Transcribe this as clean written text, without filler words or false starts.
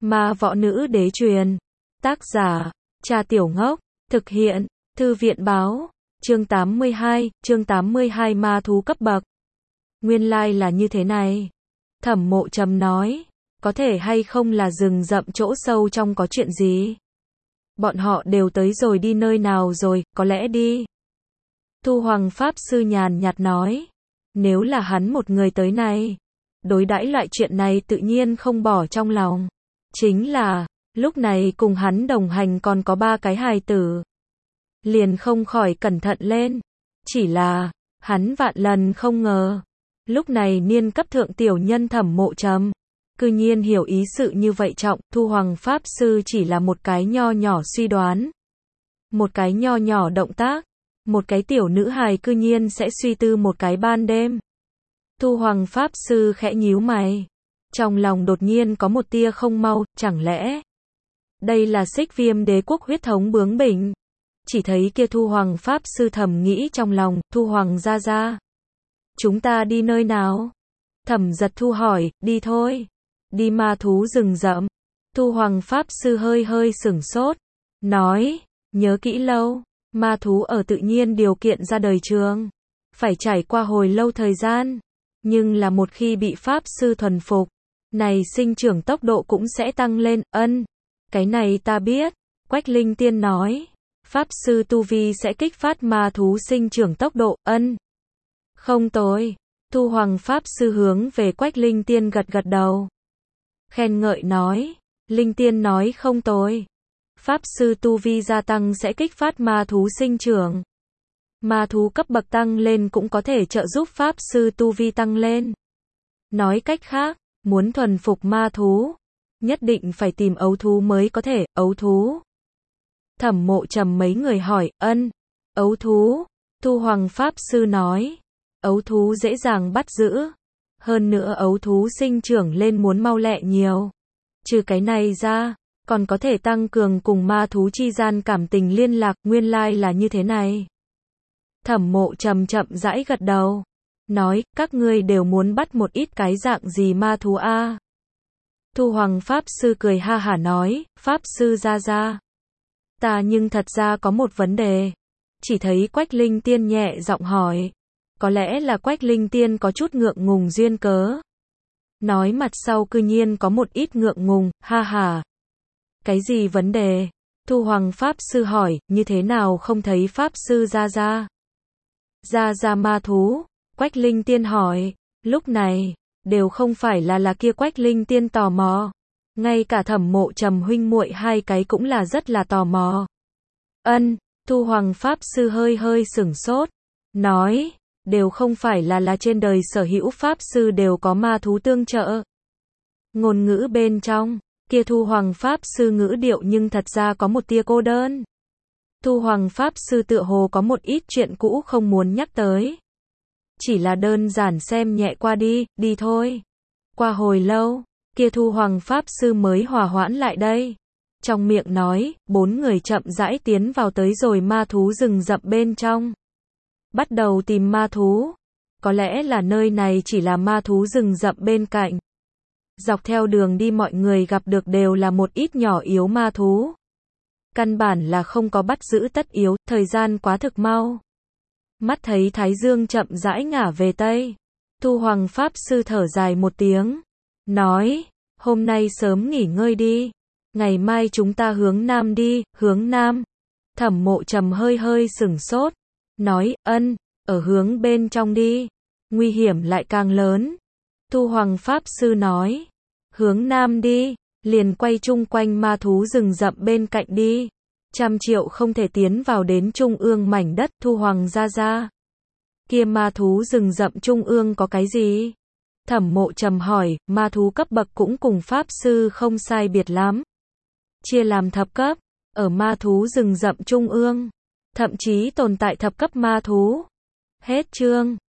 Ma võ nữ đế truyền. Tác giả, Trà Tiểu Ngốc. Thực hiện, Thư viện báo. Chương 82 ma thú cấp bậc. Nguyên lai là như thế này. Thẩm Mộ Trầm nói, có thể hay không là rừng rậm chỗ sâu trong có chuyện gì? Bọn họ đều tới rồi, đi nơi nào rồi, có lẽ đi. Thu Hoàng Pháp Sư nhàn nhạt nói, nếu là hắn một người tới này, đối đãi loại chuyện này tự nhiên không bỏ trong lòng. Chính là, lúc này cùng hắn đồng hành còn có 3 cái hài tử. Liền không khỏi cẩn thận lên. Chỉ là, hắn vạn lần không ngờ. Lúc này niên cấp thượng tiểu nhân Thẩm Mộ Trầm, cư nhiên hiểu ý sự như vậy trọng. Thu Hoàng Pháp Sư chỉ là một cái nho nhỏ suy đoán. Một cái nho nhỏ động tác. Một cái tiểu nữ hài cư nhiên sẽ suy tư một cái ban đêm. Thu Hoàng Pháp Sư khẽ nhíu mày. Trong lòng đột nhiên có một tia không mau, chẳng lẽ đây là Xích Viêm Đế quốc huyết thống bướng bỉnh? Chỉ thấy kia Thu Hoàng Pháp Sư thầm nghĩ trong lòng, Thu Hoàng gia gia, chúng ta đi nơi nào? Thẩm Giật Thu hỏi, đi thôi. Đi ma thú rừng rậm. Thu Hoàng Pháp Sư hơi sửng sốt, nói, nhớ kỹ lâu, ma thú ở tự nhiên điều kiện ra đời trường, phải trải qua hồi lâu thời gian, nhưng là một khi bị Pháp Sư thuần phục, này sinh trưởng tốc độ cũng sẽ tăng lên. Ân, cái này ta biết. Quách Linh Tiên nói, Pháp Sư tu vi sẽ kích phát ma thú sinh trưởng tốc độ. Ân, không tồi. Thu Hoàng Pháp Sư hướng về Quách Linh Tiên gật gật đầu, khen ngợi nói, Linh Tiên nói không tồi. Pháp Sư tu vi gia tăng sẽ kích phát ma thú sinh trưởng. Ma thú cấp bậc tăng lên cũng có thể trợ giúp Pháp Sư tu vi tăng lên. Nói cách khác, muốn thuần phục ma thú, nhất định phải tìm ấu thú mới có thể. Ấu thú? Thẩm Mộ Trầm mấy người hỏi. Ân, ấu thú. Thu Hoàng Pháp Sư nói, ấu thú dễ dàng bắt giữ. Hơn nữa ấu thú sinh trưởng lên muốn mau lẹ nhiều. Trừ cái này ra, còn có thể tăng cường cùng ma thú chi gian cảm tình liên lạc. Nguyên lai là như thế này. Thẩm Mộ Trầm chậm rãi gật đầu, nói, các ngươi đều muốn bắt một ít cái dạng gì ma thú a? Thu Hoàng Pháp Sư cười ha hả nói, Pháp Sư gia gia, ta nhưng thật ra có một vấn đề. Chỉ thấy Quách Linh Tiên nhẹ giọng hỏi, có lẽ là Quách Linh Tiên có chút ngượng ngùng duyên cớ. Nói mặt sau cư nhiên có một ít ngượng ngùng, ha hả. Cái gì vấn đề? Thu Hoàng Pháp Sư hỏi, như thế nào không thấy Pháp Sư gia gia? Gia gia ma thú? Quách Linh Tiên hỏi. Lúc này, đều không phải là kia Quách Linh Tiên tò mò. Ngay cả Thẩm Mộ Trầm huynh muội 2 cái cũng là rất là tò mò. Ân, Thu Hoàng Pháp Sư hơi sửng sốt, nói, đều không phải là trên đời sở hữu Pháp Sư đều có ma thú tương trợ. Ngôn ngữ bên trong, kia Thu Hoàng Pháp Sư ngữ điệu nhưng thật ra có một tia cô đơn. Thu Hoàng Pháp Sư tựa hồ có một ít chuyện cũ không muốn nhắc tới. Chỉ là đơn giản xem nhẹ qua đi thôi. Qua hồi lâu, kia Thu Hoàng Pháp Sư mới hòa hoãn lại đây. Trong miệng nói, 4 người chậm rãi tiến vào tới rồi ma thú rừng rậm bên trong. Bắt đầu tìm ma thú. Có lẽ là nơi này chỉ là ma thú rừng rậm bên cạnh. Dọc theo đường đi mọi người gặp được đều là một ít nhỏ yếu ma thú. Căn bản là không có bắt giữ tất yếu, thời gian quá thực mau. Mắt thấy Thái Dương chậm rãi ngả về Tây. Thu Hoàng Pháp Sư thở dài một tiếng, nói, hôm nay sớm nghỉ ngơi đi. Ngày mai chúng ta hướng Nam đi. Hướng Nam? Thẩm Mộ Trầm hơi sửng sốt, nói, ân, ở hướng bên trong đi. Nguy hiểm lại càng lớn. Thu Hoàng Pháp Sư nói, hướng Nam đi, liền quay chung quanh ma thú rừng rậm bên cạnh đi. 100 triệu không thể tiến vào đến trung ương mảnh đất. Thu Hoàng gia gia, kia ma thú rừng rậm trung ương có cái gì? Thẩm Mộ Trầm hỏi. Ma thú cấp bậc cũng cùng Pháp Sư không sai biệt lắm, chia làm thập cấp. Ở ma thú rừng rậm trung ương, thậm chí tồn tại thập cấp ma thú. Hết chương.